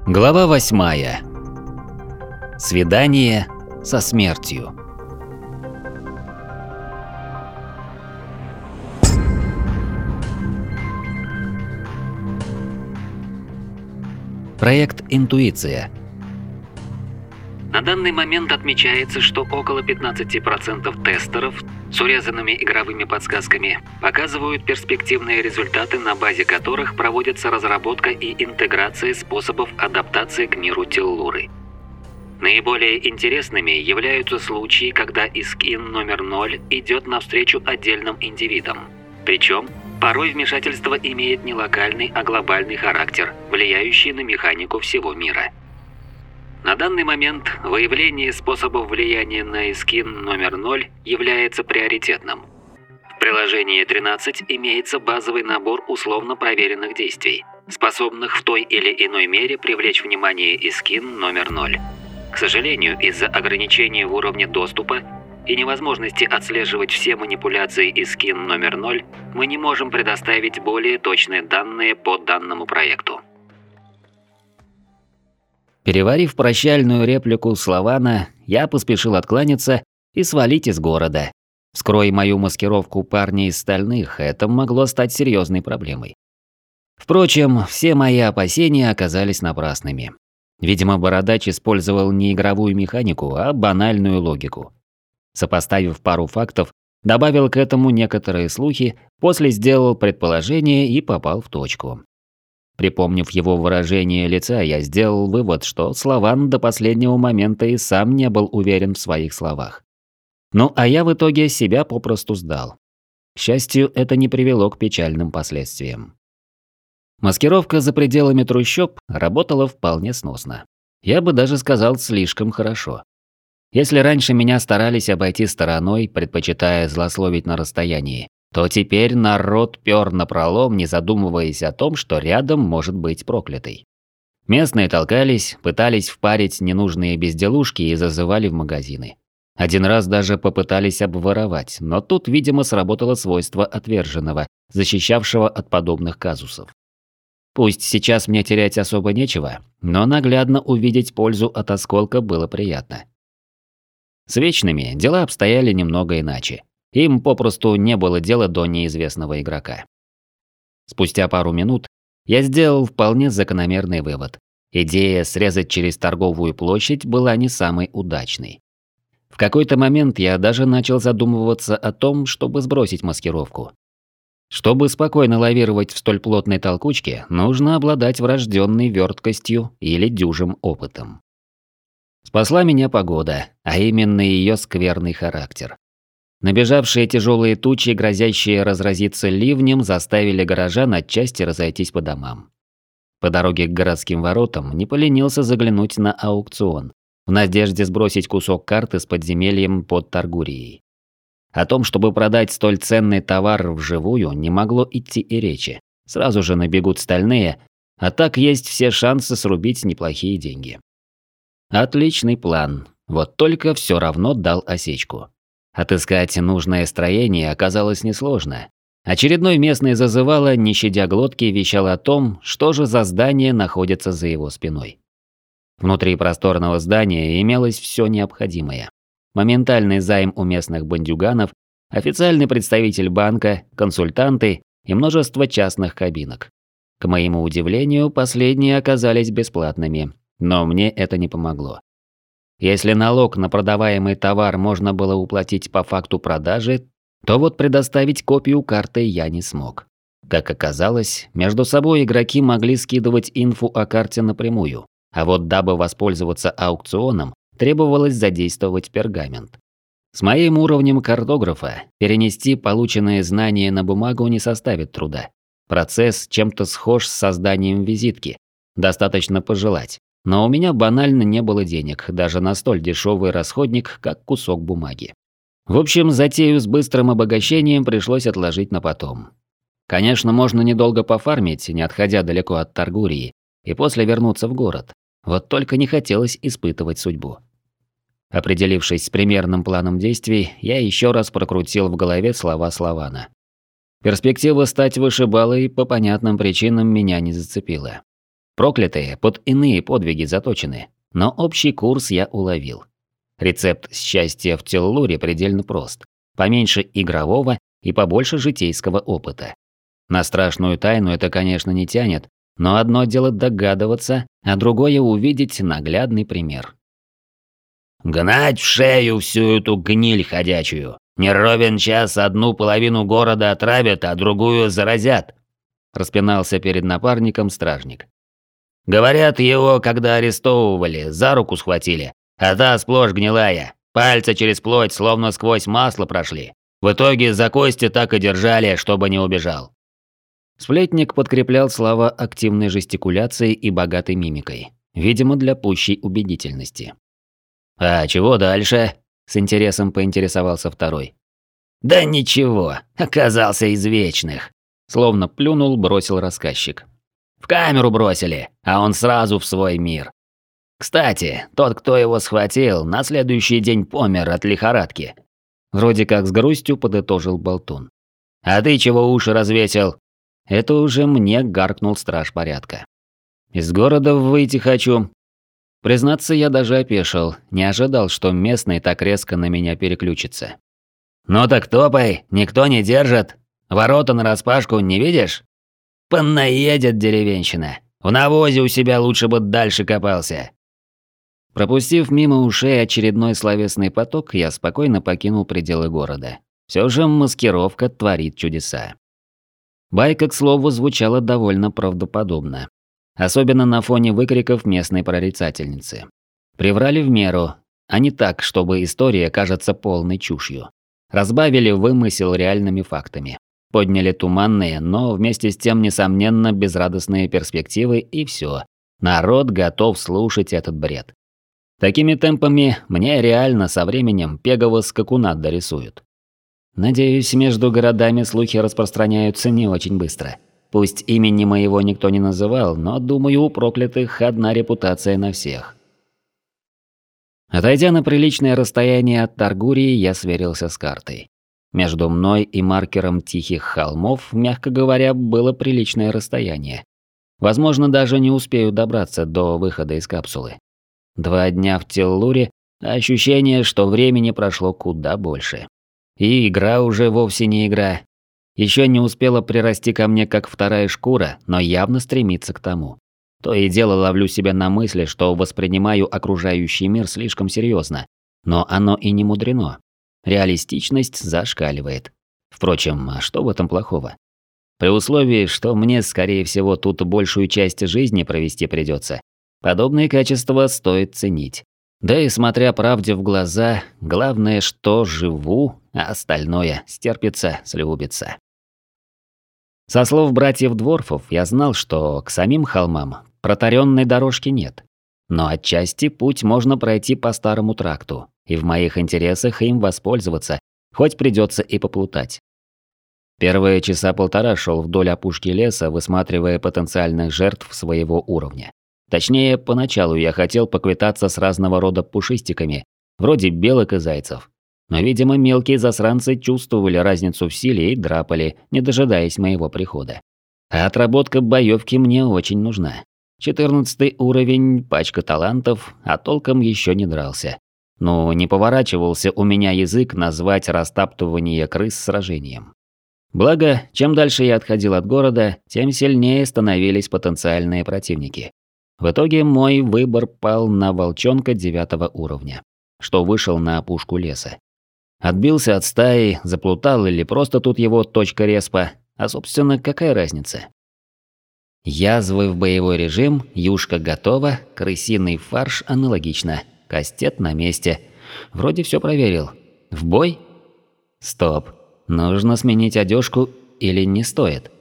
Глава 8. Свидание со смертью. Проект «Интуиция». На данный момент отмечается, что около 15% тестеров с урезанными игровыми подсказками показывают перспективные результаты, на базе которых проводится разработка и интеграция способов адаптации к миру Теллуры. Наиболее интересными являются случаи, когда Искин номер 0 идет навстречу отдельным индивидам. Причем, порой вмешательство имеет не локальный, а глобальный характер, влияющий на механику всего мира. На данный момент выявление способов влияния на Искин номер 0 является приоритетным. В приложении 13 имеется базовый набор условно проверенных действий, способных в той или иной мере привлечь внимание Искин номер 0. К сожалению, из-за ограничения в уровне доступа и невозможности отслеживать все манипуляции Искин номер 0, мы не можем предоставить более точные данные по данному проекту. Переварив прощальную реплику Славана, я поспешил откланяться и свалить из города. Вскрой мою маскировку парня из стальных, это могло стать серьезной проблемой. Впрочем, все мои опасения оказались напрасными. Видимо, Бородач использовал не игровую механику, а банальную логику. Сопоставив пару фактов, добавил к этому некоторые слухи, после сделал предположение и попал в точку. Припомнив его выражение лица, я сделал вывод, что Славан до последнего момента и сам не был уверен в своих словах. Ну а я в итоге себя попросту сдал. К счастью, это не привело к печальным последствиям. Маскировка за пределами трущоб работала вполне сносно. Я бы даже сказал, слишком хорошо. Если раньше меня старались обойти стороной, предпочитая злословить на расстоянии, то теперь народ пёр напролом, не задумываясь о том, что рядом может быть проклятый. Местные толкались, пытались впарить ненужные безделушки и зазывали в магазины. Один раз даже попытались обворовать, но тут, видимо, сработало свойство отверженного, защищавшего от подобных казусов. Пусть сейчас мне терять особо нечего, но наглядно увидеть пользу от осколка было приятно. С вечными дела обстояли немного иначе. Им попросту не было дела до неизвестного игрока. Спустя пару минут я сделал вполне закономерный вывод. Идея срезать через торговую площадь была не самой удачной. В какой-то момент я даже начал задумываться о том, чтобы сбросить маскировку. Чтобы спокойно лавировать в столь плотной толкучке, нужно обладать врожденной верткостью или дюжим опытом. Спасла меня погода, а именно ее скверный характер. Набежавшие тяжелые тучи, грозящие разразиться ливнем, заставили горожан отчасти разойтись по домам. По дороге к городским воротам не поленился заглянуть на аукцион, в надежде сбросить кусок карты с подземельем под Таргурией. О том, чтобы продать столь ценный товар вживую, не могло идти и речи. Сразу же набегут стальные, а так есть все шансы срубить неплохие деньги. Отличный план, вот только все равно дал осечку. Отыскать нужное строение оказалось несложно. Очередной местный зазывало, не щадя глотки, вещал о том, что же за здание находится за его спиной. Внутри просторного здания имелось все необходимое. Моментальный займ у местных бандюганов, официальный представитель банка, консультанты и множество частных кабинок. К моему удивлению, последние оказались бесплатными, но мне это не помогло. Если налог на продаваемый товар можно было уплатить по факту продажи, то вот предоставить копию карты я не смог. Как оказалось, между собой игроки могли скидывать инфу о карте напрямую, а вот дабы воспользоваться аукционом, требовалось задействовать пергамент. С моим уровнем картографа перенести полученные знания на бумагу не составит труда. Процесс чем-то схож с созданием визитки, достаточно пожелать. Но у меня банально не было денег даже на столь дешевый расходник, как кусок бумаги. В общем, затею с быстрым обогащением пришлось отложить на потом. Конечно, можно недолго пофармить, не отходя далеко от Таргурии, и после вернуться в город. Вот только не хотелось испытывать судьбу. Определившись с примерным планом действий, я еще раз прокрутил в голове слова Славана. Перспектива стать вышибалой по понятным причинам меня не зацепила. Проклятые под иные подвиги заточены, но общий курс я уловил. Рецепт счастья в Теллуре предельно прост. Поменьше игрового и побольше житейского опыта. На страшную тайну это, конечно, не тянет, но одно дело догадываться, а другое увидеть наглядный пример. «Гнать в шею всю эту гниль ходячую! Не ровен час одну половину города отравят, а другую заразят!» Распинался перед напарником стражник. «Говорят, его, когда арестовывали, за руку схватили, а та сплошь гнилая, пальцы через плоть словно сквозь масло прошли. В итоге за кости так и держали, чтобы не убежал». Сплетник подкреплял слова активной жестикуляцией и богатой мимикой, видимо, для пущей убедительности. «А чего дальше?» – с интересом поинтересовался второй. «Да ничего, оказался из вечных», – словно плюнул, бросил рассказчик. «В камеру бросили, а он сразу в свой мир. Кстати, тот, кто его схватил, на следующий день помер от лихорадки». Вроде как с грустью подытожил болтун. «А ты чего уши развесил?» Это уже мне гаркнул страж порядка. «Из города выйти хочу». Признаться, я даже опешил, не ожидал, что местный так резко на меня переключится. «Ну так топай, никто не держит. Ворота нараспашку не видишь? Понаедет деревенщина. В навозе у себя лучше бы дальше копался». Пропустив мимо ушей очередной словесный поток, я спокойно покинул пределы города. Все же маскировка творит чудеса. Байка, к слову, звучала довольно правдоподобно. Особенно на фоне выкриков местной прорицательницы. Приврали в меру, а не так, чтобы история кажется полной чушью. Разбавили вымысел реальными фактами. Подняли туманные, но вместе с тем, несомненно, безрадостные перспективы, и все. Народ готов слушать этот бред. Такими темпами мне реально со временем пегового скакуна дорисуют. Надеюсь, между городами слухи распространяются не очень быстро. Пусть имени моего никто не называл, но, думаю, у проклятых одна репутация на всех. Отойдя на приличное расстояние от Таргурии, я сверился с картой. Между мной и маркером Тихих холмов, мягко говоря, было приличное расстояние. Возможно, даже не успею добраться до выхода из капсулы. 2 дня в Теллуре, а ощущение, что времени прошло куда больше. И игра уже вовсе не игра. Еще не успела прирасти ко мне как вторая шкура, но явно стремится к тому. То и дело ловлю себя на мысли, что воспринимаю окружающий мир слишком серьезно. Но оно и не мудрено. Реалистичность зашкаливает. Впрочем, а что в этом плохого? При условии, что мне, скорее всего, тут большую часть жизни провести придется, подобные качества стоит ценить. Да и смотря правде в глаза, главное, что живу, а остальное стерпится, слюбится. Со слов братьев Дворфов я знал, что к самим холмам протаренной дорожки нет. Но отчасти путь можно пройти по старому тракту, и в моих интересах им воспользоваться, хоть придется и поплутать. Первые часа полтора шел вдоль опушки леса, высматривая потенциальных жертв своего уровня. Точнее, поначалу я хотел поквитаться с разного рода пушистиками, вроде белок и зайцев. Но, видимо, мелкие засранцы чувствовали разницу в силе и драпали, не дожидаясь моего прихода. А отработка боевки мне очень нужна. 14 уровень, пачка талантов, а толком еще не дрался. Ну, не поворачивался у меня язык назвать растаптывание крыс сражением. Благо, чем дальше я отходил от города, тем сильнее становились потенциальные противники. В итоге мой выбор пал на волчонка 9 уровня, что вышел на опушку леса. Отбился от стаи, заплутал или просто тут его точка респа, а собственно какая разница? Язвы в боевой режим, юшка готова, крысиный фарш аналогично, кастет на месте. Вроде все проверил. В бой? Стоп, нужно сменить одежку или не стоит?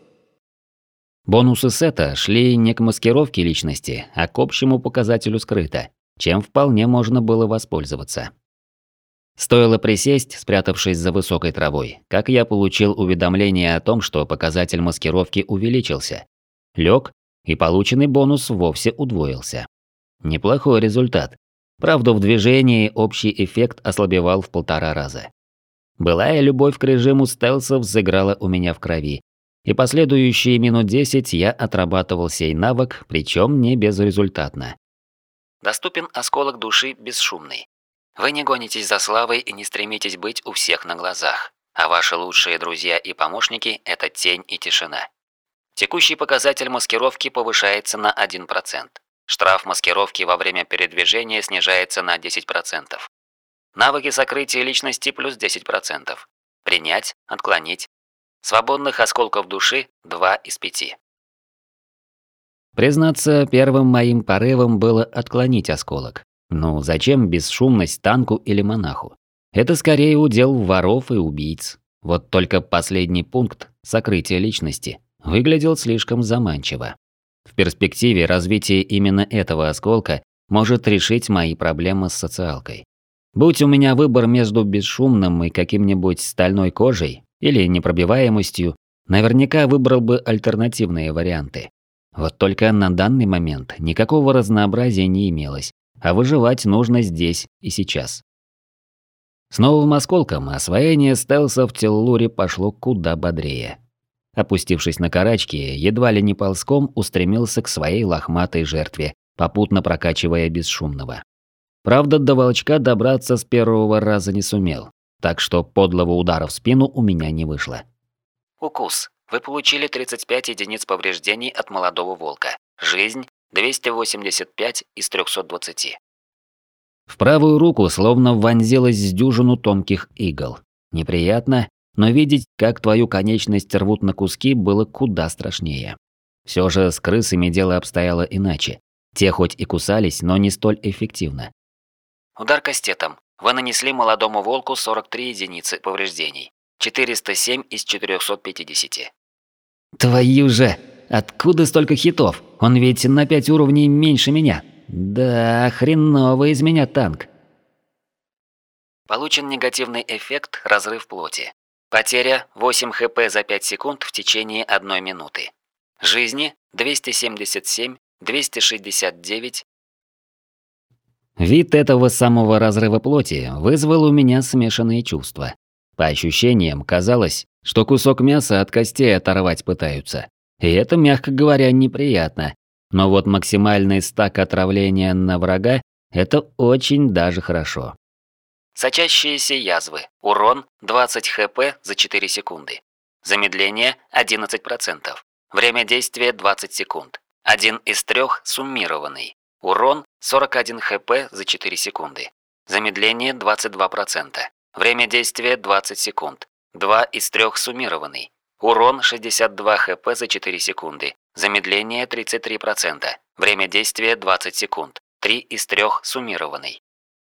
Бонусы сета шли не к маскировке личности, а к общему показателю скрыто, чем вполне можно было воспользоваться. Стоило присесть, спрятавшись за высокой травой, как я получил уведомление о том, что показатель маскировки увеличился. Лёг, и полученный бонус вовсе удвоился. Неплохой результат. Правда, в движении общий эффект ослабевал в 1,5 раза. Былая любовь к режиму стелса взыграла у меня в крови, и последующие минут 10 я отрабатывал сей навык, причем не безрезультатно. Доступен осколок души бесшумный. Вы не гонитесь за славой и не стремитесь быть у всех на глазах, а ваши лучшие друзья и помощники – это тень и тишина. Текущий показатель маскировки повышается на 1%. Штраф маскировки во время передвижения снижается на 10%. Навыки сокрытия личности плюс 10%. Принять, отклонить. Свободных осколков души 2 из 5. Признаться, первым моим порывом было отклонить осколок. Ну, зачем бесшумность танку или монаху? Это скорее удел воров и убийц. Вот только последний пункт, сокрытие личности, выглядел слишком заманчиво. В перспективе развитие именно этого осколка может решить мои проблемы с социалкой. Будь у меня выбор между бесшумным и каким-нибудь стальной кожей или непробиваемостью, наверняка выбрал бы альтернативные варианты. Вот только на данный момент никакого разнообразия не имелось, а выживать нужно здесь и сейчас. С новым осколком освоение стелса в Теллуре пошло куда бодрее. Опустившись на карачки, едва ли не ползком устремился к своей лохматой жертве, попутно прокачивая бесшумного. Правда, до волчка добраться с первого раза не сумел, так что подлого удара в спину у меня не вышло. Укус. Вы получили 35 единиц повреждений от молодого волка. Жизнь 285 из 320. В правую руку словно вонзилась с дюжину тонких игл. Неприятно, но видеть, как твою конечность рвут на куски, было куда страшнее. Все же с крысами дело обстояло иначе. Те хоть и кусались, но не столь эффективно. Удар кастетом. Вы нанесли молодому волку 43 единицы повреждений. 407 из 450. Твою же! Откуда столько хитов? Он ведь на 5 уровней меньше меня. Да, хреново из меня танк. Получен негативный эффект разрыв плоти. Потеря 8 хп за 5 секунд в течение 1 минуты. Жизни 277, 269. Вид этого самого разрыва плоти вызвал у меня смешанные чувства. По ощущениям казалось, что кусок мяса от костей оторвать пытаются. И это, мягко говоря, неприятно. Но вот максимальный стак отравления на врага – это очень даже хорошо. Сочащиеся язвы. Урон 20 хп за 4 секунды. Замедление 11%. Время действия 20 секунд. 1 из 3 суммированный. Урон 41 хп за 4 секунды. Замедление 22%. Время действия 20 секунд. 2 из 3 суммированный. Урон 62 хп за 4 секунды. Замедление 33%. Время действия 20 секунд. 3 из 3 суммированный.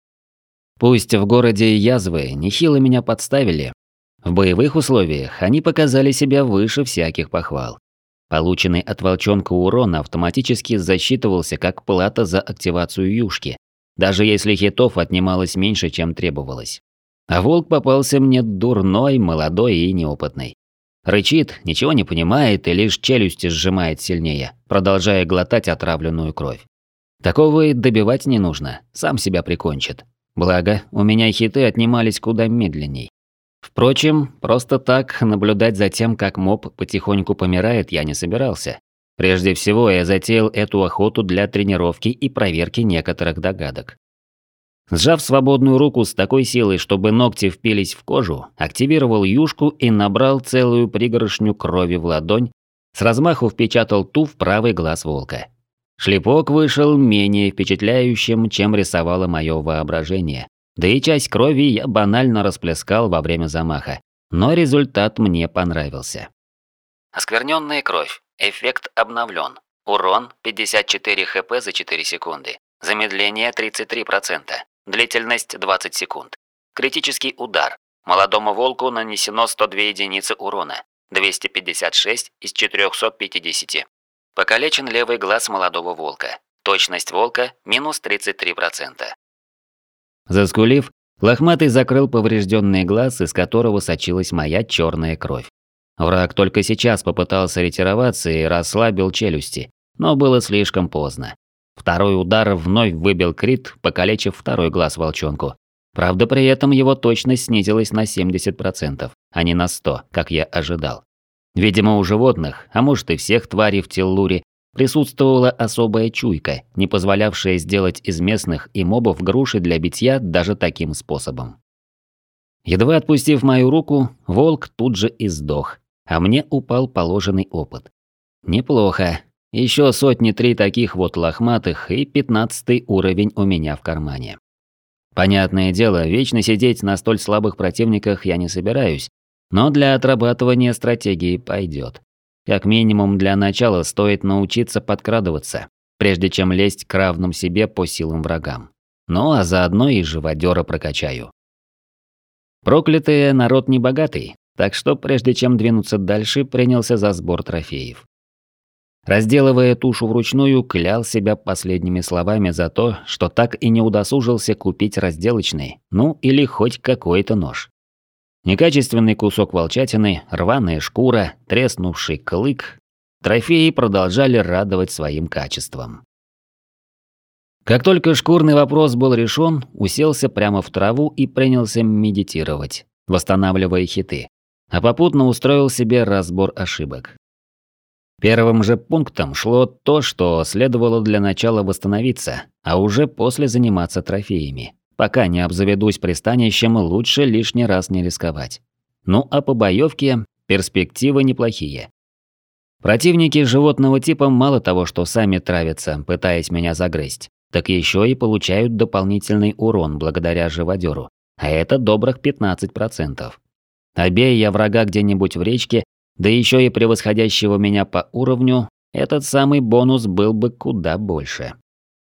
Пусть в городе язвы нехило меня подставили, в боевых условиях они показали себя выше всяких похвал. Полученный от волчонка урон автоматически засчитывался как плата за активацию юшки, даже если хитов отнималось меньше, чем требовалось. А волк попался мне дурной, молодой и неопытный. Рычит, ничего не понимает и лишь челюсти сжимает сильнее, продолжая глотать отравленную кровь. Такого и добивать не нужно, сам себя прикончит. Благо, у меня хиты отнимались куда медленней. Впрочем, просто так наблюдать за тем, как моб потихоньку помирает, я не собирался. Прежде всего, я затеял эту охоту для тренировки и проверки некоторых догадок. Сжав свободную руку с такой силой, чтобы ногти впились в кожу, активировал юшку и набрал целую пригоршню крови в ладонь, с размаху впечатал ту в правый глаз волка. Шлепок вышел менее впечатляющим, чем рисовало мое воображение. Да и часть крови я банально расплескал во время замаха. Но результат мне понравился. Оскверненная кровь. Эффект обновлен. Урон 54 хп за 4 секунды. Замедление 33%. Длительность 20 секунд. Критический удар. Молодому волку нанесено 102 единицы урона. 256 из 450. Покалечен левый глаз молодого волка. Точность волка минус 33%. Заскулив, лохматый закрыл поврежденный глаз, из которого сочилась моя черная кровь. Враг только сейчас попытался ретироваться и расслабил челюсти, но было слишком поздно. Второй удар вновь выбил крит, покалечив второй глаз волчонку. Правда, при этом его точность снизилась на 70%, а не на 100%, как я ожидал. Видимо, у животных, а может и всех тварей в Теллуре, присутствовала особая чуйка, не позволявшая сделать из местных и мобов груши для битья даже таким способом. Едва отпустив мою руку, волк тут же и сдох, а мне упал положенный опыт. Неплохо. Еще сотни-три таких вот лохматых и 15-й уровень у меня в кармане. Понятное дело, вечно сидеть на столь слабых противниках я не собираюсь, но для отрабатывания стратегии пойдет. Как минимум для начала стоит научиться подкрадываться, прежде чем лезть к равным себе по силам врагам. Ну а заодно и живодера прокачаю. Проклятые народ небогатый, так что прежде чем двинуться дальше, принялся за сбор трофеев. Разделывая тушу вручную, клял себя последними словами за то, что так и не удосужился купить разделочный, ну или хоть какой-то нож. Некачественный кусок волчатины, рваная шкура, треснувший клык. Трофеи продолжали радовать своим качеством. Как только шкурный вопрос был решен, уселся прямо в траву и принялся медитировать, восстанавливая хиты, а попутно устроил себе разбор ошибок. Первым же пунктом шло то, что следовало для начала восстановиться, а уже после заниматься трофеями. Пока не обзаведусь пристанищем, лучше лишний раз не рисковать. Ну а по боевке перспективы неплохие. Противники животного типа мало того, что сами травятся, пытаясь меня загрызть, так еще и получают дополнительный урон благодаря живодеру, а это добрых 15%. Обей я врага где-нибудь в речке, да еще и превосходящего меня по уровню, этот самый бонус был бы куда больше.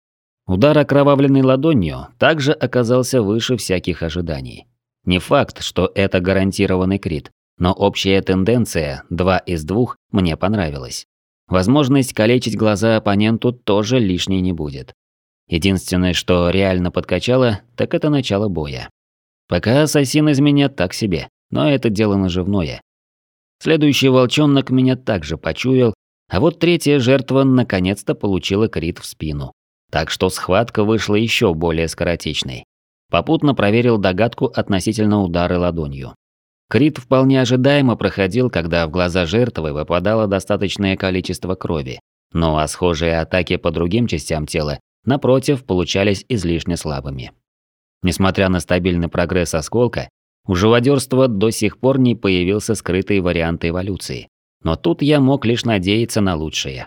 Удар окровавленной ладонью также оказался выше всяких ожиданий. Не факт, что это гарантированный крит, но общая тенденция 2 из 2 мне понравилась. Возможность калечить глаза оппоненту тоже лишней не будет. Единственное, что реально подкачало, так это начало боя. Пока ассасин из меня так себе, но это дело наживное. Следующий волчонок меня также почуял, а вот третья жертва наконец-то получила крит в спину. Так что схватка вышла еще более скоротечной. Попутно проверил догадку относительно удара ладонью. Крит вполне ожидаемо проходил, когда в глаза жертвы выпадало достаточное количество крови. Ну а схожие атаки по другим частям тела, напротив, получались излишне слабыми. Несмотря на стабильный прогресс осколка, у живодерства до сих пор не появился скрытый вариант эволюции. Но тут я мог лишь надеяться на лучшее.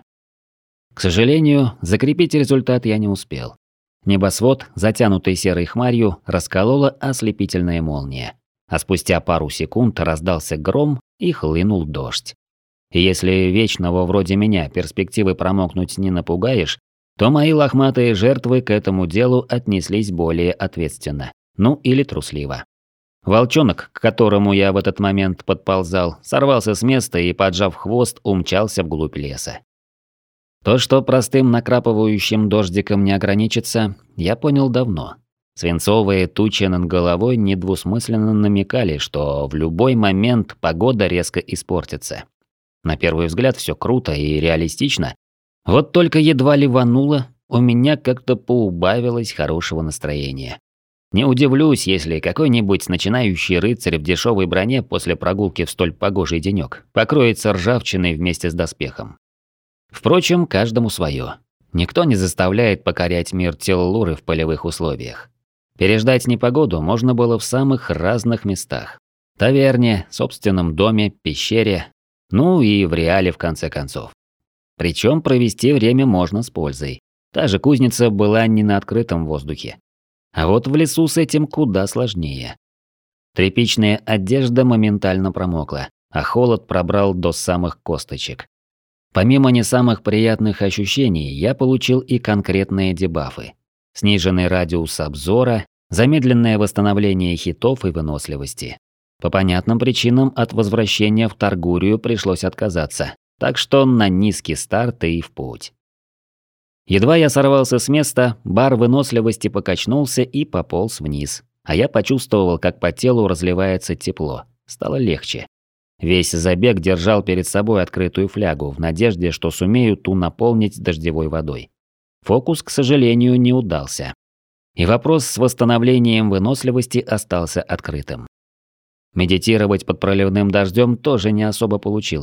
К сожалению, закрепить результат я не успел. Небосвод, затянутый серой хмарью, расколола ослепительная молния. А спустя пару секунд раздался гром и хлынул дождь. И если вечного вроде меня перспективы промокнуть не напугаешь, то мои лохматые жертвы к этому делу отнеслись более ответственно. Ну или трусливо. Волчонок, к которому я в этот момент подползал, сорвался с места и, поджав хвост, умчался вглубь леса. То, что простым накрапывающим дождиком не ограничится, я понял давно. Свинцовые тучи над головой недвусмысленно намекали, что в любой момент погода резко испортится. На первый взгляд все круто и реалистично. Вот только едва ливануло, у меня как-то поубавилось хорошего настроения. Не удивлюсь, если какой-нибудь начинающий рыцарь в дешевой броне после прогулки в столь погожий денёк покроется ржавчиной вместе с доспехом. Впрочем, каждому свое. Никто не заставляет покорять мир Теллуры в полевых условиях. Переждать непогоду можно было в самых разных местах. Таверне, собственном доме, пещере, ну и в реале в конце концов. Причем провести время можно с пользой. Та же кузница была не на открытом воздухе. А вот в лесу с этим куда сложнее. Тряпичная одежда моментально промокла, а холод пробрал до самых косточек. Помимо не самых приятных ощущений, я получил и конкретные дебафы. Сниженный радиус обзора, замедленное восстановление хитов и выносливости. По понятным причинам от возвращения в Таргурию пришлось отказаться, так что на низкий старт и в путь. Едва я сорвался с места, бар выносливости покачнулся и пополз вниз, а я почувствовал, как по телу разливается тепло. Стало легче. Весь забег держал перед собой открытую флягу в надежде, что сумею ту наполнить дождевой водой. Фокус, к сожалению, не удался. И вопрос с восстановлением выносливости остался открытым. Медитировать под проливным дождем тоже не особо получилось.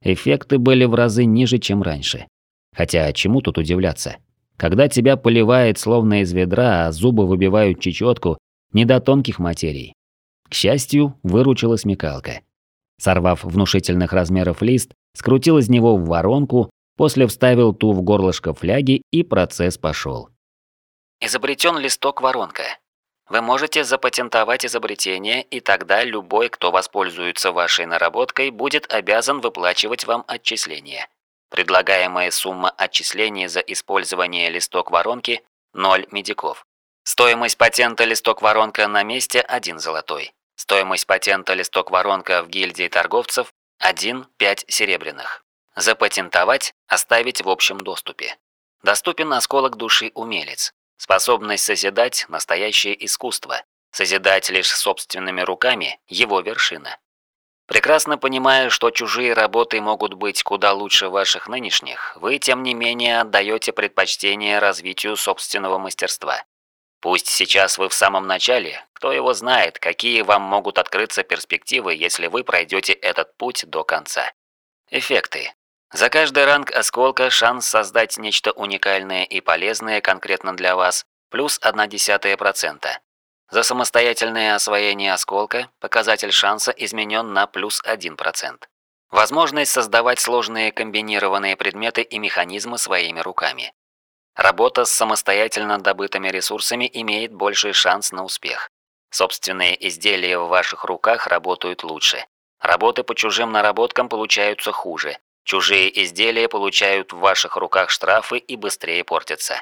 эффекты были в разы ниже, чем раньше. Хотя чему тут удивляться? Когда тебя поливает словно из ведра, а зубы выбивают чечетку, не до тонких материй. К счастью, выручила смекалка. Сорвав внушительных размеров лист, скрутил из него в воронку, после вставил ту в горлышко фляги, и процесс пошел. Изобретен листок-воронка. Вы можете запатентовать изобретение, и тогда любой, кто воспользуется вашей наработкой, будет обязан выплачивать вам отчисления. Предлагаемая сумма отчислений за использование листок-воронки – 0 медиков. Стоимость патента листок-воронка на месте – 1 золотой. Стоимость патента листок-воронка в гильдии торговцев – 1,5 серебряных. Запатентовать – оставить в общем доступе. Доступен осколок души умелец. Способность созидать – настоящее искусство. Созидать лишь собственными руками – его вершина. Прекрасно понимая, что чужие работы могут быть куда лучше ваших нынешних, вы, тем не менее, отдаете предпочтение развитию собственного мастерства. Пусть сейчас вы в самом начале, кто его знает, какие вам могут открыться перспективы, если вы пройдете этот путь до конца. Эффекты. За каждый ранг осколка шанс создать нечто уникальное и полезное конкретно для вас плюс 0,1%. За самостоятельное освоение осколка показатель шанса изменен на плюс 1%. Возможность создавать сложные комбинированные предметы и механизмы своими руками. Работа с самостоятельно добытыми ресурсами имеет больший шанс на успех. Собственные изделия в ваших руках работают лучше. Работы по чужим наработкам получаются хуже. Чужие изделия получают в ваших руках штрафы и быстрее портятся.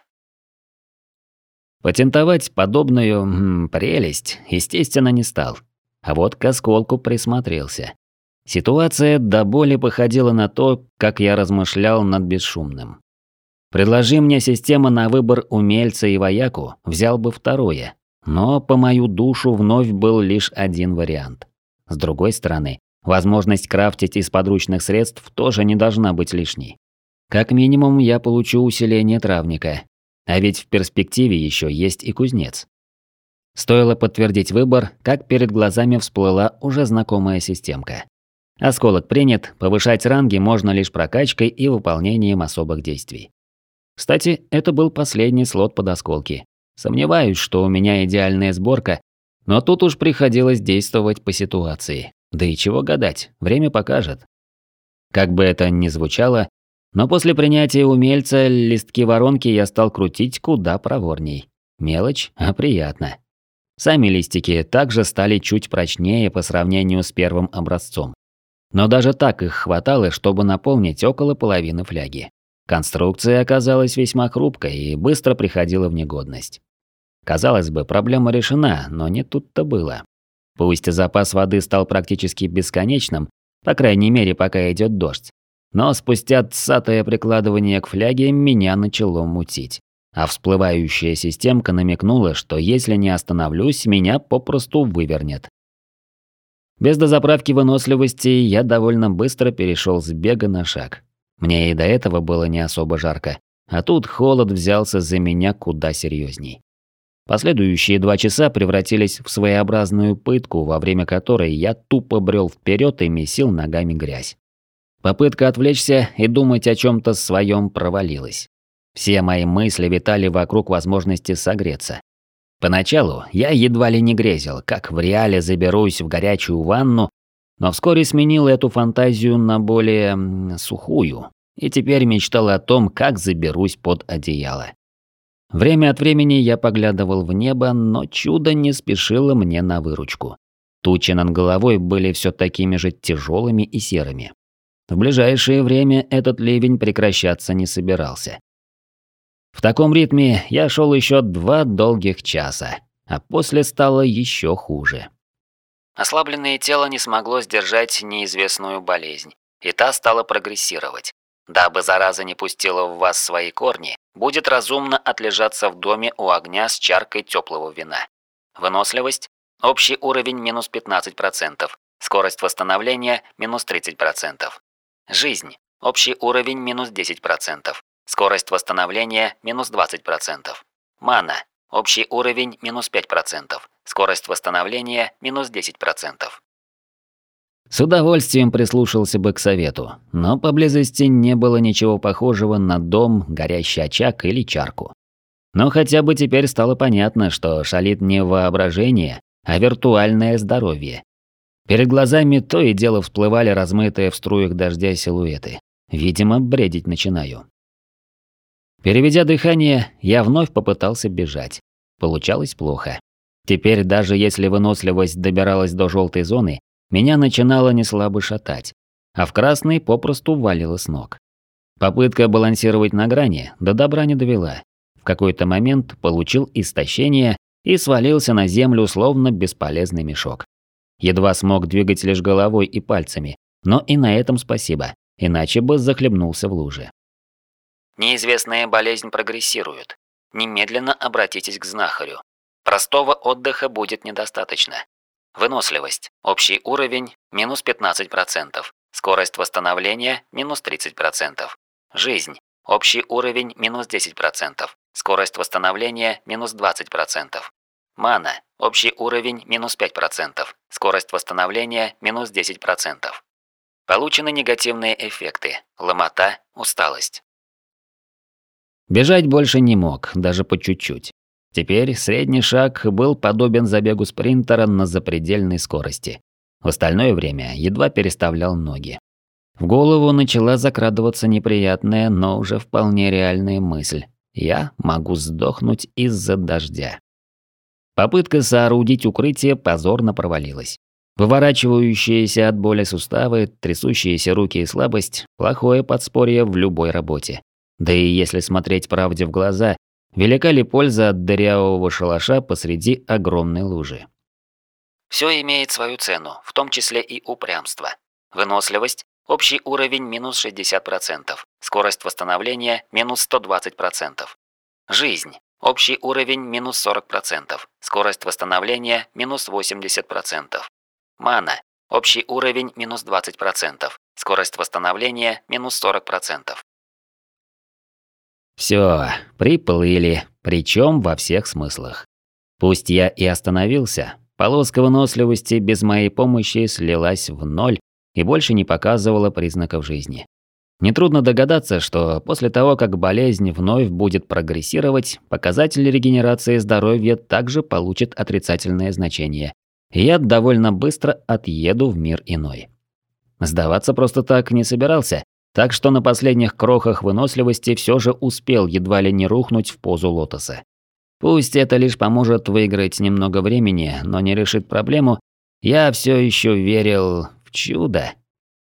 Патентовать подобную прелесть, естественно, не стал. А вот к осколку присмотрелся. Ситуация до боли походила на то, как я размышлял над бесшумным. Предложи мне система на выбор умельца и вояку, взял бы второе. Но по мою душу вновь был лишь один вариант. С другой стороны, возможность крафтить из подручных средств тоже не должна быть лишней. Как минимум я получу усиление травника. А ведь в перспективе еще есть и кузнец. Стоило подтвердить выбор, как перед глазами всплыла уже знакомая системка. Осколок принят, повышать ранги можно лишь прокачкой и выполнением особых действий. Кстати, это был последний слот под осколки. Сомневаюсь, что у меня идеальная сборка, но тут уж приходилось действовать по ситуации. Да и чего гадать, время покажет. Как бы это ни звучало, но после принятия умельца листки воронки я стал крутить куда проворней. Мелочь, а приятно. Сами листики также стали чуть прочнее по сравнению с первым образцом. Но даже так их хватало, чтобы наполнить около половины фляги. Конструкция оказалась весьма хрупкой и быстро приходила в негодность. Казалось бы, проблема решена, но не тут-то было. Пусть запас воды стал практически бесконечным, по крайней мере, пока идет дождь. Но спустя цатое прикладывание к фляге меня начало мутить. А всплывающая системка намекнула, что если не остановлюсь, меня попросту вывернет. Без дозаправки выносливости я довольно быстро перешел с бега на шаг. Мне и до этого было не особо жарко, а тут холод взялся за меня куда серьезней. Последующие 2 часа превратились в своеобразную пытку, во время которой я тупо брел вперед и месил ногами грязь. Попытка отвлечься и думать о чем-то своем провалилась. Все мои мысли витали вокруг возможности согреться. Поначалу я едва ли не грезил, как в реале заберусь в горячую ванну, но вскоре сменил эту фантазию на более сухую, и теперь мечтал о том, как заберусь под одеяло. Время от времени я поглядывал в небо, но чудо не спешило мне на выручку. Тучи над головой были все такими же тяжелыми и серыми. В ближайшее время этот ливень прекращаться не собирался. В таком ритме я шел еще 2 долгих часа, а после стало еще хуже. Ослабленное тело не смогло сдержать неизвестную болезнь, и та стала прогрессировать. Дабы зараза не пустила в вас свои корни, будет разумно отлежаться в доме у огня с чаркой теплого вина. Выносливость – общий уровень минус 15%, скорость восстановления – минус 30%. Жизнь – общий уровень минус 10%, скорость восстановления – минус 20%. Мана – общий уровень минус 5%, скорость восстановления – минус 10%. С удовольствием прислушался бы к совету, но поблизости не было ничего похожего на дом, горящий очаг или чарку. Но хотя бы теперь стало понятно, что шалит не воображение, а виртуальное здоровье. Перед глазами то и дело всплывали размытые в струях дождя силуэты. Видимо, бредить начинаю. Переведя дыхание, я вновь попытался бежать. Получалось плохо. Теперь даже если выносливость добиралась до желтой зоны, меня начинало неслабо шатать, а в красный попросту валило с ног. Попытка балансировать на грани до добра не довела. В какой-то момент получил истощение и свалился на землю, словно бесполезный мешок. Едва смог двигать лишь головой и пальцами, но и на этом спасибо, иначе бы захлебнулся в луже. Неизвестная болезнь прогрессирует. Немедленно обратитесь к знахарю. Простого отдыха будет недостаточно. Выносливость. Общий уровень – минус 15%. Скорость восстановления – минус 30%. Жизнь. Общий уровень – минус 10%. Скорость восстановления – минус 20%. Мана. Общий уровень – минус 5%. Скорость восстановления – минус 10%. Получены негативные эффекты. Ломота, усталость. Бежать больше не мог, даже по чуть-чуть. Теперь средний шаг был подобен забегу спринтера на запредельной скорости. В остальное время едва переставлял ноги. В голову начала закрадываться неприятная, но уже вполне реальная мысль. Я могу сдохнуть из-за дождя. Попытка соорудить укрытие позорно провалилась. Выворачивающиеся от боли суставы, трясущиеся руки и слабость – плохое подспорье в любой работе. Да и если смотреть правде в глаза, велика ли польза от дырявого шалаша посреди огромной лужи? Все имеет свою цену, в том числе и упрямство. Выносливость – общий уровень минус 60%. Скорость восстановления – минус 120%. Жизнь – общий уровень минус 40%. Скорость восстановления – минус 80%. Мана – общий уровень минус 20%. Скорость восстановления – минус 40%. Все, приплыли, причем во всех смыслах. Пусть я и остановился, полоска выносливости без моей помощи слилась в ноль и больше не показывала признаков жизни. Нетрудно догадаться, что после того, как болезнь вновь будет прогрессировать, показатель регенерации здоровья также получит отрицательное значение, и я довольно быстро отъеду в мир иной. Сдаваться просто так не собирался, так что на последних крохах выносливости все же успел едва ли не рухнуть в позу лотоса. Пусть это лишь поможет выиграть немного времени, но не решит проблему, я все еще верил в чудо.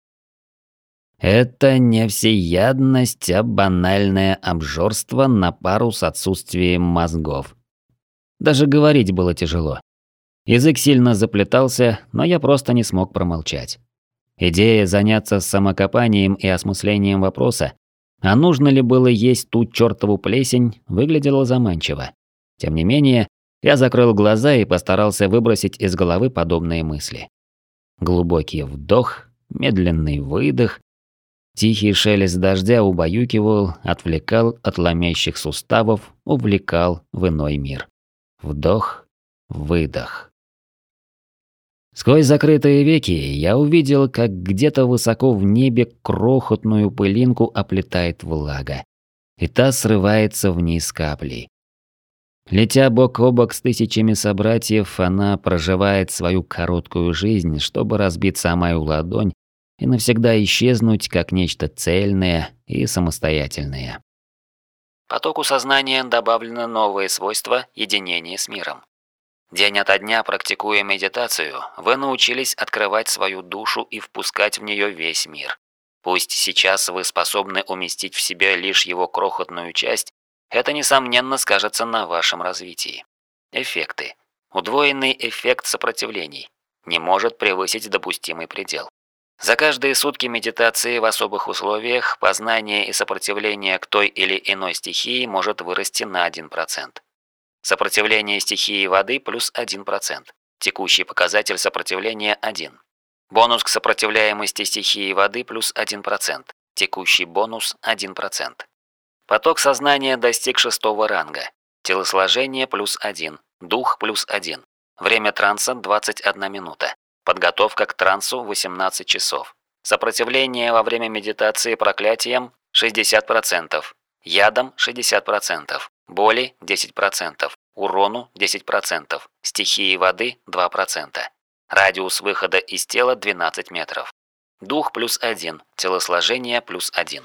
Это не всеядность, а банальное обжорство на пару с отсутствием мозгов. Даже говорить было тяжело. Язык сильно заплетался, но я просто не смог промолчать. Идея заняться самокопанием и осмыслением вопроса, а нужно ли было есть ту чёртову плесень, выглядела заманчиво. Тем не менее, я закрыл глаза и постарался выбросить из головы подобные мысли. Глубокий вдох, медленный выдох. Тихий шелест дождя убаюкивал, отвлекал от ломящих суставов, увлекал в иной мир. Вдох, выдох. Сквозь закрытые веки я увидел, как где-то высоко в небе крохотную пылинку оплетает влага, и та срывается вниз каплей. Летя бок о бок с тысячами собратьев, она проживает свою короткую жизнь, чтобы разбиться о мою ладонь и навсегда исчезнуть как нечто цельное и самостоятельное. Потоку сознания добавлено новое свойство единения с миром. День ото дня практикуя медитацию, вы научились открывать свою душу и впускать в нее весь мир. Пусть сейчас вы способны уместить в себя лишь его крохотную часть, это, несомненно, скажется на вашем развитии. Эффекты. Удвоенный эффект сопротивлений. Не может превысить допустимый предел. За каждые сутки медитации в особых условиях познание и сопротивление к той или иной стихии может вырасти на 1%. Сопротивление стихии воды плюс 1%. Текущий показатель сопротивления 1. Бонус к сопротивляемости стихии воды плюс 1%. Текущий бонус 1%. Поток сознания достиг 6-го ранга. Телосложение плюс 1. Дух плюс 1. Время транса 21 минута. Подготовка к трансу 18 часов. Сопротивление во время медитации проклятием 60%. Ядом 60%. Боли 10%. Урону 10%. Стихии воды 2%. Радиус выхода из тела 12 метров. Дух +1. Телосложение +1.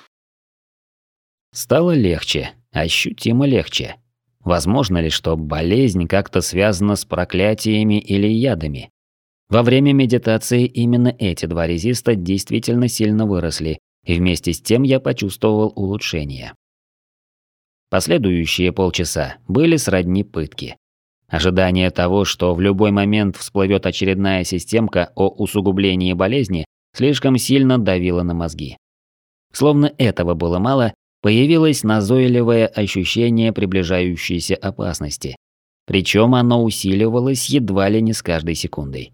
Стало легче, ощутимо легче. Возможно ли, что болезнь как-то связана с проклятиями или ядами? Во время медитации именно эти два резиста действительно сильно выросли, и вместе с тем я почувствовал улучшение. Последующие полчаса были сродни пытке. Ожидание того, что в любой момент всплывет очередная системка о усугублении болезни, слишком сильно давило на мозги. Словно этого было мало, появилось назойливое ощущение приближающейся опасности. Причем оно усиливалось едва ли не с каждой секундой.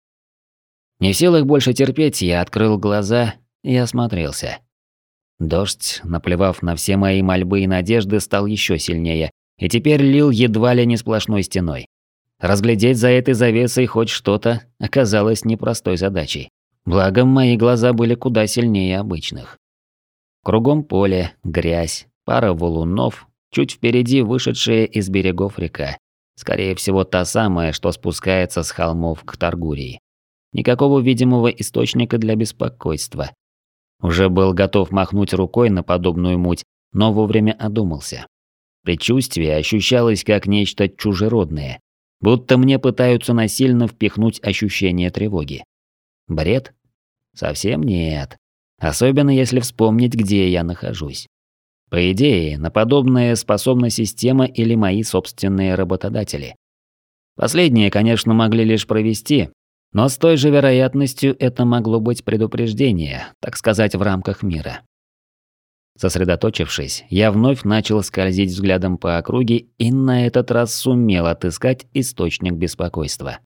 Не в силах больше терпеть, я открыл глаза и осмотрелся. Дождь, наплевав на все мои мольбы и надежды, стал еще сильнее, и теперь лил едва ли не сплошной стеной. Разглядеть за этой завесой хоть что-то оказалось непростой задачей. Благо, мои глаза были куда сильнее обычных. Кругом поле, грязь, пара валунов, чуть впереди вышедшая из берегов река. Скорее всего, та самая, что спускается с холмов к Таргурии. Никакого видимого источника для беспокойства. Уже был готов махнуть рукой на подобную муть, но вовремя одумался. Предчувствие ощущалось как нечто чужеродное, будто мне пытаются насильно впихнуть ощущение тревоги. Бред? Совсем нет. Особенно если вспомнить, где я нахожусь. По идее, на подобное способна система или мои собственные работодатели. Последние, конечно, могли лишь провести, но с той же вероятностью это могло быть предупреждение, так сказать, в рамках мира. Сосредоточившись, я вновь начал скользить взглядом по округе и на этот раз сумел отыскать источник беспокойства.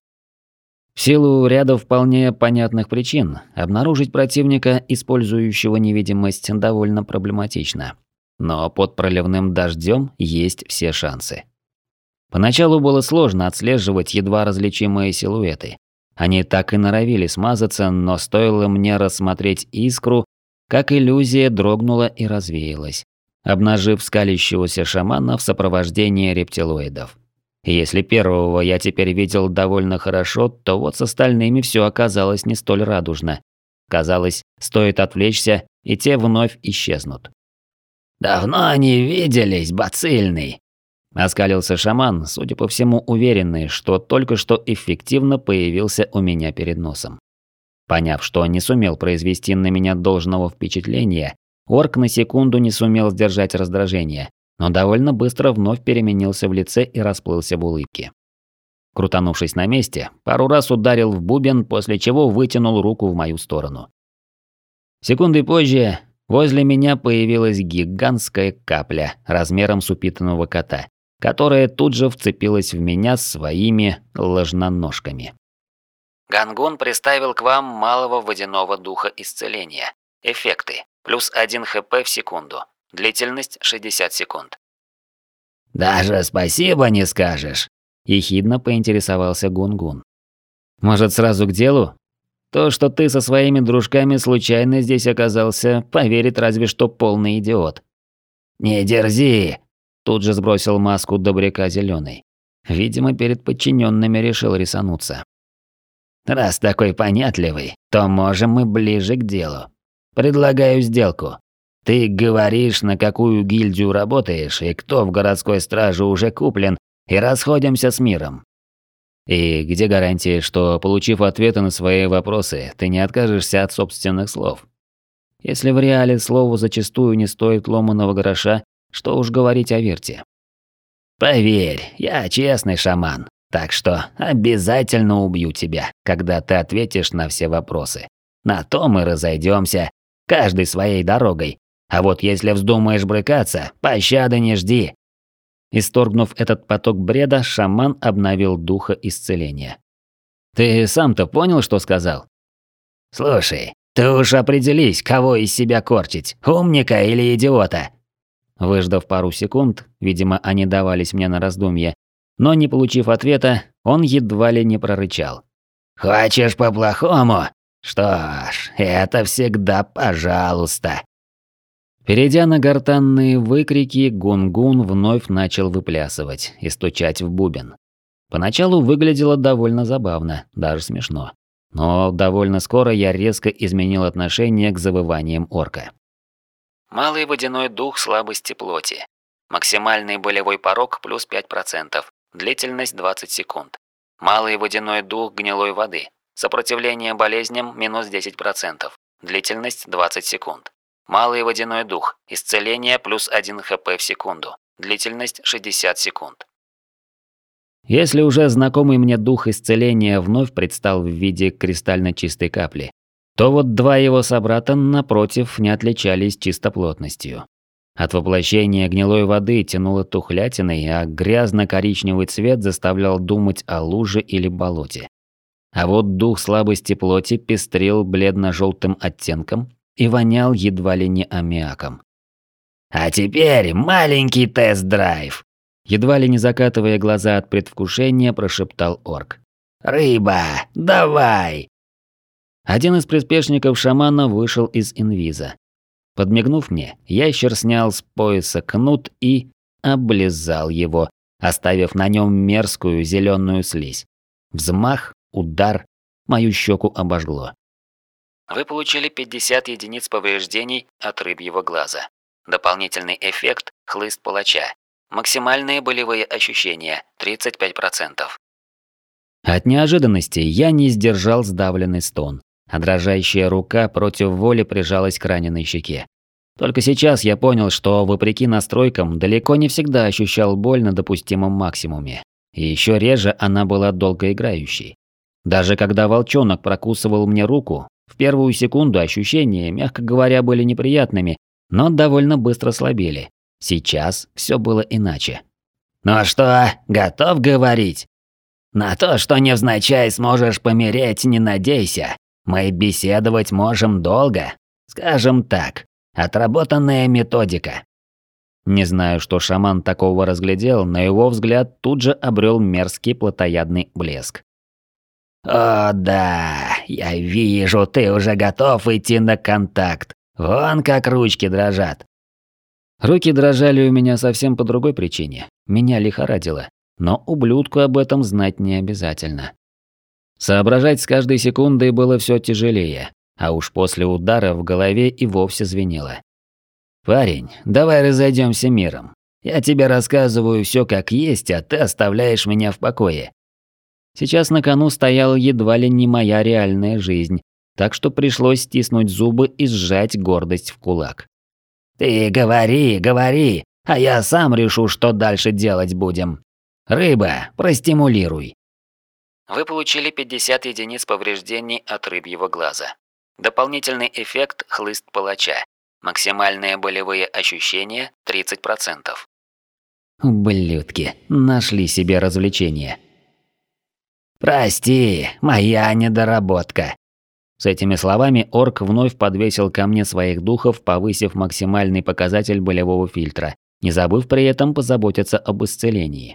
В силу ряда вполне понятных причин, обнаружить противника, использующего невидимость, довольно проблематично. Но под проливным дождем есть все шансы. Поначалу было сложно отслеживать едва различимые силуэты. Они так и норовили смазаться, но стоило мне рассмотреть искру, как иллюзия дрогнула и развеялась, обнажив скалящегося шамана в сопровождении рептилоидов. И если первого я теперь видел довольно хорошо, то вот с остальными все оказалось не столь радужно. Казалось, стоит отвлечься, и те вновь исчезнут. «Давно не виделись, бацильный!» Оскалился шаман, судя по всему уверенный, что только что эффективно появился у меня перед носом. Поняв, что не сумел произвести на меня должного впечатления, орк на секунду не сумел сдержать раздражение, но довольно быстро вновь переменился в лице и расплылся в улыбке. Крутанувшись на месте, пару раз ударил в бубен, после чего вытянул руку в мою сторону. Секунды позже возле меня появилась гигантская капля размером с упитанного кота, которая тут же вцепилась в меня своими ложноножками. Гангун приставил к вам малого водяного духа исцеления. Эффекты. +1 хп в секунду. Длительность 60 секунд. «Даже спасибо не скажешь», – ехидно поинтересовался Гунгун. «Может, сразу к делу? То, что ты со своими дружками случайно здесь оказался, поверит разве что полный идиот». «Не дерзи!» – тут же сбросил маску добряка зеленый. Видимо, перед подчиненными решил рисануться. «Раз такой понятливый, то можем мы ближе к делу. Предлагаю сделку. Ты говоришь, на какую гильдию работаешь и кто в городской страже уже куплен, и расходимся с миром». «И где гарантия, что, получив ответы на свои вопросы, ты не откажешься от собственных слов? Если в реале слово зачастую не стоит ломаного гроша, что уж говорить о Вирте». «Поверь, я честный шаман, так что обязательно убью тебя, когда ты ответишь на все вопросы. На то мы разойдемся, каждый своей дорогой. А вот если вздумаешь брыкаться, пощады не жди». Исторгнув этот поток бреда, шаман обновил духа исцеления. «Ты сам-то понял, что сказал?» «Слушай, ты уж определись, кого из себя корчить, умника или идиота». Выждав пару секунд, видимо, они давались мне на раздумье, но не получив ответа, он едва ли не прорычал. Хочешь по-плохому? Что ж, это всегда пожалуйста. Перейдя на гортанные выкрики, Гунгун вновь начал выплясывать и стучать в бубен. Поначалу выглядело довольно забавно, даже смешно. Но довольно скоро я резко изменил отношение к завываниям орка. Малый водяной дух слабости плоти. Максимальный болевой порог плюс 5%. Длительность 20 секунд. Малый водяной дух гнилой воды. Сопротивление болезням минус 10%. Длительность 20 секунд. Малый водяной дух. Исцеление плюс 1 хп в секунду. Длительность 60 секунд. Если уже знакомый мне дух исцеления вновь предстал в виде кристально чистой капли, то вот два его собрата, напротив, не отличались чистоплотностью. От воплощения гнилой воды тянуло тухлятиной, а грязно-коричневый цвет заставлял думать о луже или болоте. А вот дух слабости плоти пестрил бледно-желтым оттенком и вонял едва ли не аммиаком. А теперь маленький тест-драйв. Едва ли не закатывая глаза от предвкушения, прошептал орк. «Рыба, давай!» Один из приспешников шамана вышел из инвиза. Подмигнув мне, ящер снял с пояса кнут и облизал его, оставив на нем мерзкую зеленую слизь. Взмах, удар, мою щеку обожгло. Вы получили 50 единиц повреждений от рыбьего глаза. Дополнительный эффект – хлыст палача. Максимальные болевые ощущения – 35%. От неожиданности я не сдержал сдавленный стон, а дрожащая рука против воли прижалась к раненой щеке. Только сейчас я понял, что, вопреки настройкам, далеко не всегда ощущал боль на допустимом максимуме. И еще реже она была долгоиграющей. Даже когда волчонок прокусывал мне руку, в первую секунду ощущения, мягко говоря, были неприятными, но довольно быстро слабели. Сейчас все было иначе. «Ну что, готов говорить? На то, что невзначай сможешь помереть, не надейся. Мы беседовать можем долго. Скажем так, отработанная методика». Не знаю, что шаман такого разглядел, но его взгляд тут же обрел мерзкий плотоядный блеск. «О да, я вижу, ты уже готов идти на контакт. Вон как ручки дрожат». Руки дрожали у меня совсем по другой причине. Меня лихорадило. Но ублюдку об этом знать не обязательно. Соображать с каждой секундой было все тяжелее, а уж после удара в голове и вовсе звенело. «Парень, давай разойдемся миром. Я тебе рассказываю все как есть, а ты оставляешь меня в покое». Сейчас на кону стояла едва ли не моя реальная жизнь, так что пришлось стиснуть зубы и сжать гордость в кулак. «Ты говори, а я сам решу, что дальше делать будем. Рыба, простимулируй». Вы получили 50 единиц повреждений от рыбьего глаза. Дополнительный эффект – хлыст палача. Максимальные болевые ощущения – 30%. Ублюдки, нашли себе развлечение. «Прости, моя недоработка». С этими словами орк вновь подвесил ко мне своих духов, повысив максимальный показатель болевого фильтра, не забыв при этом позаботиться об исцелении.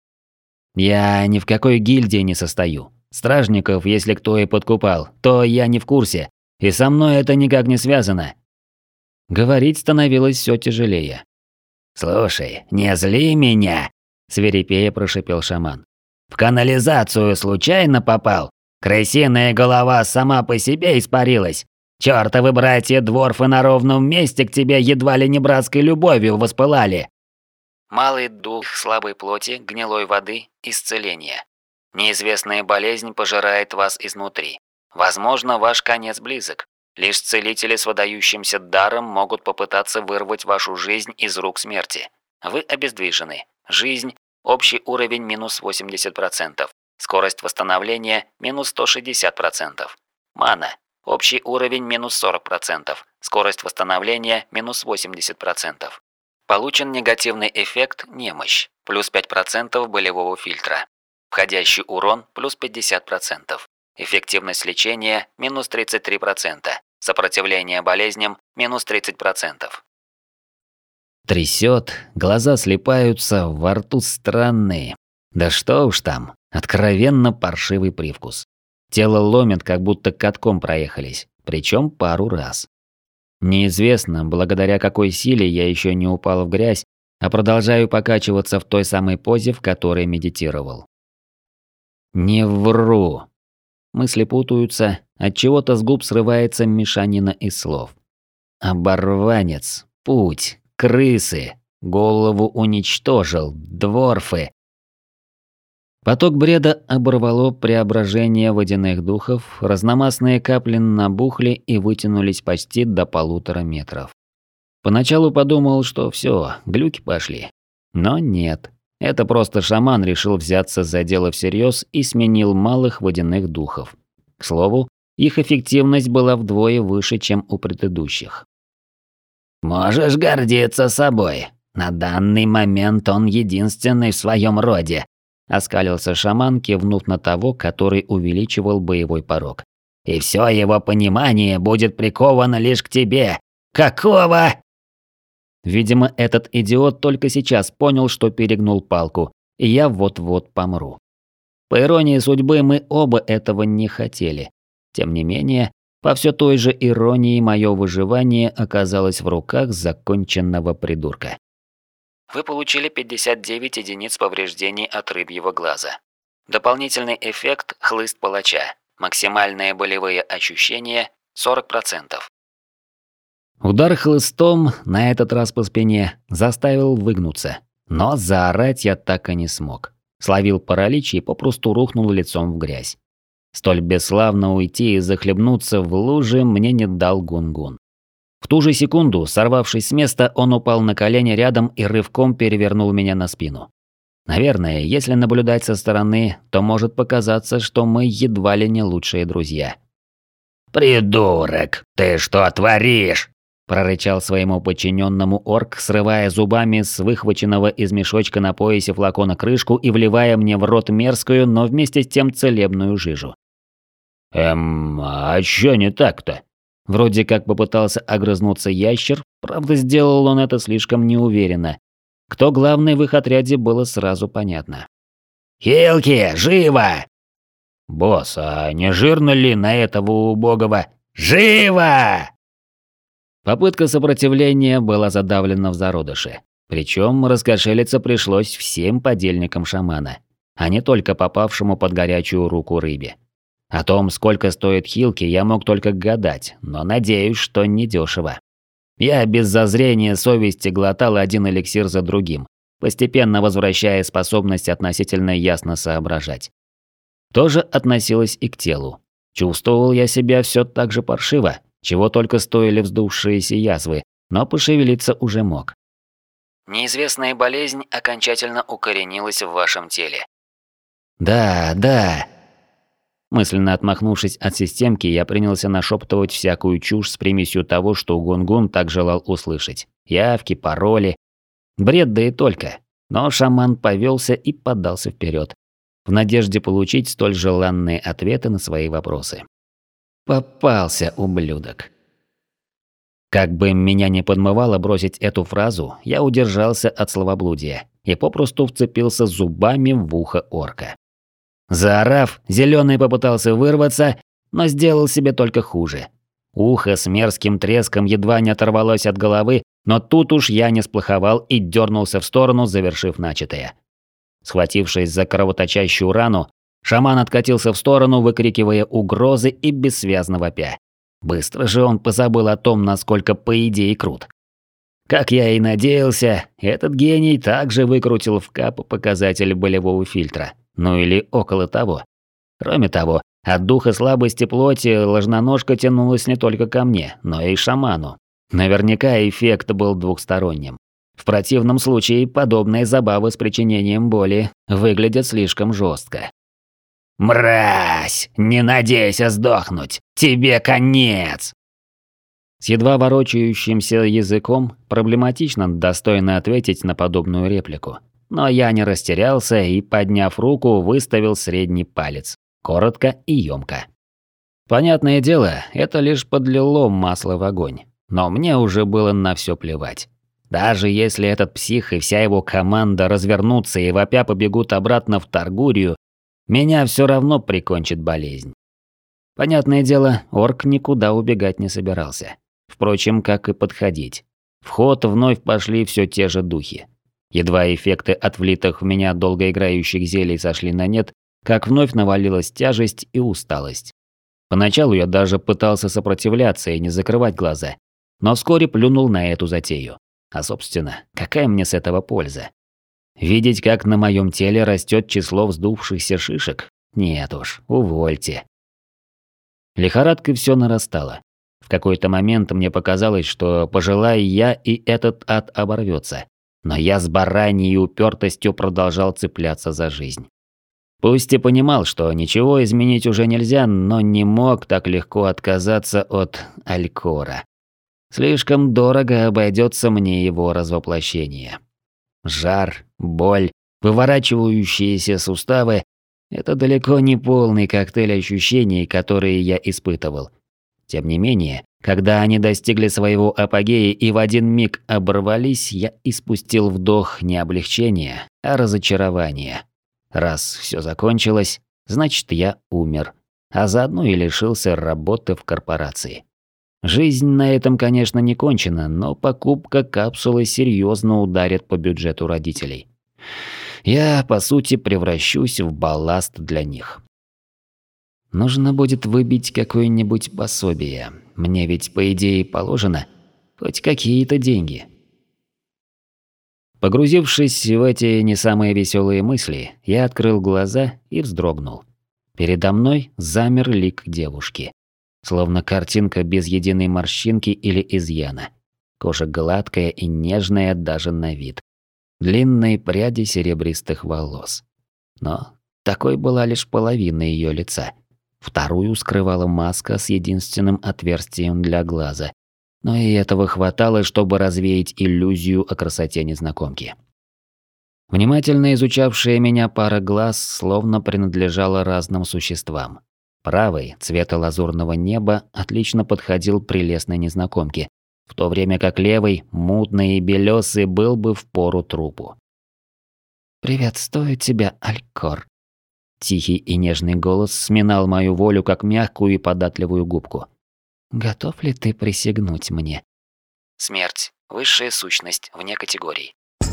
Я ни в какой гильдии не состою. Стражников, если кто и подкупал, то я не в курсе, и со мной это никак не связано. Говорить становилось все тяжелее. «Слушай, не зли меня», – свирепея прошипел шаман. «В канализацию случайно попал? Крысиная голова сама по себе испарилась. Чёртовы братья-дворфы на ровном месте к тебе едва ли не братской любовью воспылали». Малый дух слабой плоти, гнилой воды, исцеление. Неизвестная болезнь пожирает вас изнутри. Возможно, ваш конец близок. Лишь целители с выдающимся даром могут попытаться вырвать вашу жизнь из рук смерти. Вы обездвижены. Жизнь, общий уровень минус 80%. Скорость восстановления минус 160%. Мана, общий уровень минус 40%. Скорость восстановления минус 80%. Получен негативный эффект «Немощь», плюс 5% болевого фильтра. Входящий урон плюс 50%. Эффективность лечения минус 33%. Сопротивление болезням минус 30%. Трясет, глаза слипаются, во рту странные. Да что уж там, откровенно паршивый привкус. Тело ломит, как будто катком проехались, причем пару раз. Неизвестно, благодаря какой силе я еще не упал в грязь, а продолжаю покачиваться в той самой позе, в которой медитировал. Не вру. Мысли путаются, от чего-то с губ срывается мешанина из слов. Оборванец, путь, крысы, голову уничтожил, дворфы. Поток бреда оборвало преображение водяных духов, разномастные капли набухли и вытянулись почти до 1,5 метров. Поначалу подумал, что все, глюки пошли. Но нет. Это просто шаман решил взяться за дело всерьез и сменил малых водяных духов. К слову, их эффективность была вдвое выше, чем у предыдущих. «Можешь гордиться собой. На данный момент он единственный в своем роде», – оскалился шаман, кивнув на того, который увеличивал боевой порог. «И все его понимание будет приковано лишь к тебе. Какого?» Видимо, этот идиот только сейчас понял, что перегнул палку, и я вот-вот помру. По иронии судьбы, мы оба этого не хотели. Тем не менее, по все той же иронии, мое выживание оказалось в руках законченного придурка. Вы получили 59 единиц повреждений от рыбьего глаза. Дополнительный эффект – хлыст палача. Максимальные болевые ощущения – 40%. Удар хлыстом, на этот раз по спине, заставил выгнуться. Но заорать я так и не смог. Словил паралич и попросту рухнул лицом в грязь. Столь бесславно уйти и захлебнуться в луже мне не дал Гунгун. В ту же секунду, сорвавшись с места, он упал на колени рядом и рывком перевернул меня на спину. Наверное, если наблюдать со стороны, то может показаться, что мы едва ли не лучшие друзья. «Придурок, ты что творишь?» – прорычал своему подчиненному орк, срывая зубами с выхваченного из мешочка на поясе флакона крышку и вливая мне в рот мерзкую, но вместе с тем целебную жижу. А чё не так-то?» Вроде как попытался огрызнуться ящер, правда сделал он это слишком неуверенно. Кто главный в их отряде, было сразу понятно. «Хилки, живо!» «Босс, а не жирно ли на этого убогого?» «Живо!» Попытка сопротивления была задавлена в зародыше. Причем раскошелиться пришлось всем подельникам шамана, а не только попавшему под горячую руку рыбе. О том, сколько стоят хилки, я мог только гадать, но надеюсь, что недешево. Я без зазрения совести глотал один эликсир за другим, постепенно возвращая способность относительно ясно соображать. То же относилось и к телу. Чувствовал я себя все так же паршиво, чего только стоили вздувшиеся язвы, но пошевелиться уже мог. Неизвестная болезнь окончательно укоренилась в вашем теле. Да. Мысленно отмахнувшись от системки, я принялся нашептывать всякую чушь с примесью того, что Гунгун так желал услышать. Явки, пароли. Бред да и только. Но шаман повелся и подался вперед, в надежде получить столь желанные ответы на свои вопросы. Попался, ублюдок. Как бы меня не подмывало бросить эту фразу, я удержался от словоблудия и попросту вцепился зубами в ухо орка. Заорав, зеленый попытался вырваться, но сделал себе только хуже. Ухо с мерзким треском едва не оторвалось от головы, но тут уж я не сплоховал и дернулся в сторону, завершив начатое. Схватившись за кровоточащую рану, шаман откатился в сторону, выкрикивая угрозы и бессвязно вопя. Быстро же он позабыл о том, насколько по идее крут. Как я и надеялся, этот гений также выкрутил в кап показатель болевого фильтра. Ну или около того. Кроме того, от духа слабости плоти ложноножка тянулась не только ко мне, но и шаману. Наверняка эффект был двухсторонним. В противном случае подобные забавы с причинением боли выглядят слишком жестко. «Мразь! Не надейся сдохнуть! Тебе конец!» С едва ворочающимся языком проблематично достойно ответить на подобную реплику. Но я не растерялся и, подняв руку, выставил средний палец. Коротко и ёмко. Понятное дело, это лишь подлило масло в огонь. Но мне уже было на все плевать. Даже если этот псих и вся его команда развернутся и вопя побегут обратно в Таргурию, меня все равно прикончит болезнь. Понятное дело, орк никуда убегать не собирался. Впрочем, как и подходить. В ход вновь пошли все те же духи. Едва эффекты от влитых в меня долгоиграющих зелий сошли на нет, как вновь навалилась тяжесть и усталость. Поначалу я даже пытался сопротивляться и не закрывать глаза, но вскоре плюнул на эту затею. А собственно, какая мне с этого польза? Видеть, как на моем теле растет число вздувшихся шишек? Нет уж, увольте. Лихорадка все нарастала. В какой-то момент мне показалось, что пожелая я, и этот ад оборвется. Но я с бараньей упертостью продолжал цепляться за жизнь. Пусть и понимал, что ничего изменить уже нельзя, но не мог так легко отказаться от Алькора. Слишком дорого обойдется мне его развоплощение. Жар, боль, выворачивающиеся суставы – это далеко не полный коктейль ощущений, которые я испытывал. Тем не менее, когда они достигли своего апогея и в один миг оборвались, я испустил вдох не облегчения, а разочарования. Раз все закончилось, значит, я умер, а заодно и лишился работы в корпорации. Жизнь на этом, конечно, не кончена, но покупка капсулы серьезно ударит по бюджету родителей. Я, по сути, превращусь в балласт для них. Нужно будет выбить какое-нибудь пособие. Мне ведь, по идее, положено хоть какие-то деньги. Погрузившись в эти не самые веселые мысли, я открыл глаза и вздрогнул. Передо мной замер лик девушки. Словно картинка без единой морщинки или изъяна. Кожа гладкая и нежная даже на вид. Длинные пряди серебристых волос. Но такой была лишь половина ее лица. Вторую скрывала маска с единственным отверстием для глаза. Но и этого хватало, чтобы развеять иллюзию о красоте незнакомки. Внимательно изучавшая меня пара глаз словно принадлежала разным существам. Правый, цвета лазурного неба, отлично подходил прелестной незнакомке, в то время как левый, мутный и белёсый, был бы впору трупу. «Приветствую тебя, Алькор». Тихий и нежный голос сминал мою волю, как мягкую и податливую губку. «Готов ли ты присягнуть мне?» Смерть. Высшая сущность, вне категорий.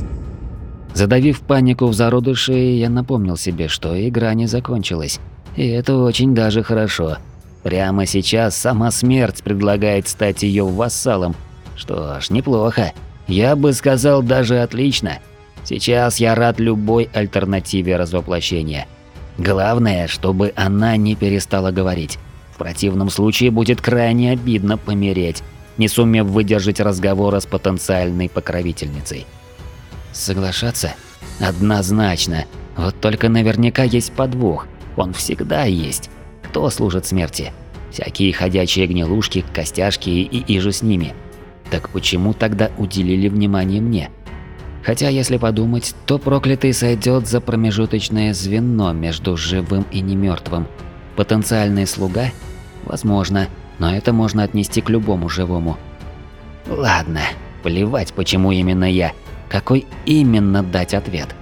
Задавив панику в зародыше, я напомнил себе, что игра не закончилась. И это очень даже хорошо. Прямо сейчас сама смерть предлагает стать ее вассалом. Что ж, неплохо. Я бы сказал, даже отлично. Сейчас я рад любой альтернативе развоплощения. Главное, чтобы она не перестала говорить. В противном случае будет крайне обидно помереть, не сумев выдержать разговора с потенциальной покровительницей. Соглашаться? Однозначно. Вот только наверняка есть подвох. Он всегда есть. Кто служит смерти? Всякие ходячие гнилушки, костяшки и же с ними. Так почему тогда уделили внимание мне? Хотя, если подумать, то проклятый сойдет за промежуточное звено между живым и немертвым. Потенциальный слуга? Возможно, но это можно отнести к любому живому. Ладно, плевать, почему именно я. Какой именно дать ответ?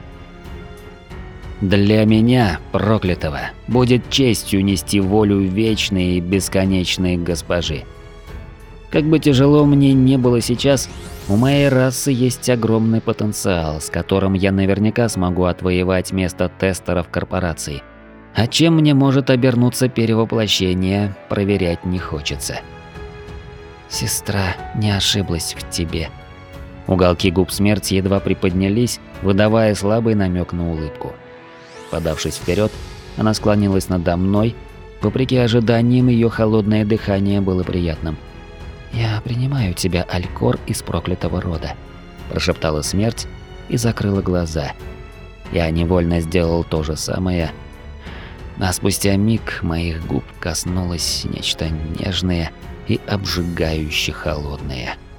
Для меня, проклятого, будет честью нести волю вечной и бесконечной госпожи. Как бы тяжело мне не было сейчас, у моей расы есть огромный потенциал, с которым я наверняка смогу отвоевать место тестера в корпорации. А чем мне может обернуться перевоплощение, проверять не хочется. Сестра не ошиблась в тебе. Уголки губ смерти едва приподнялись, выдавая слабый намек на улыбку. Подавшись вперед, она склонилась надо мной. Вопреки ожиданиям, ее холодное дыхание было приятным. «Я принимаю тебя, Алькор, из проклятого рода», – прошептала смерть и закрыла глаза. Я невольно сделал то же самое, а спустя миг моих губ коснулось нечто нежное и обжигающе холодное.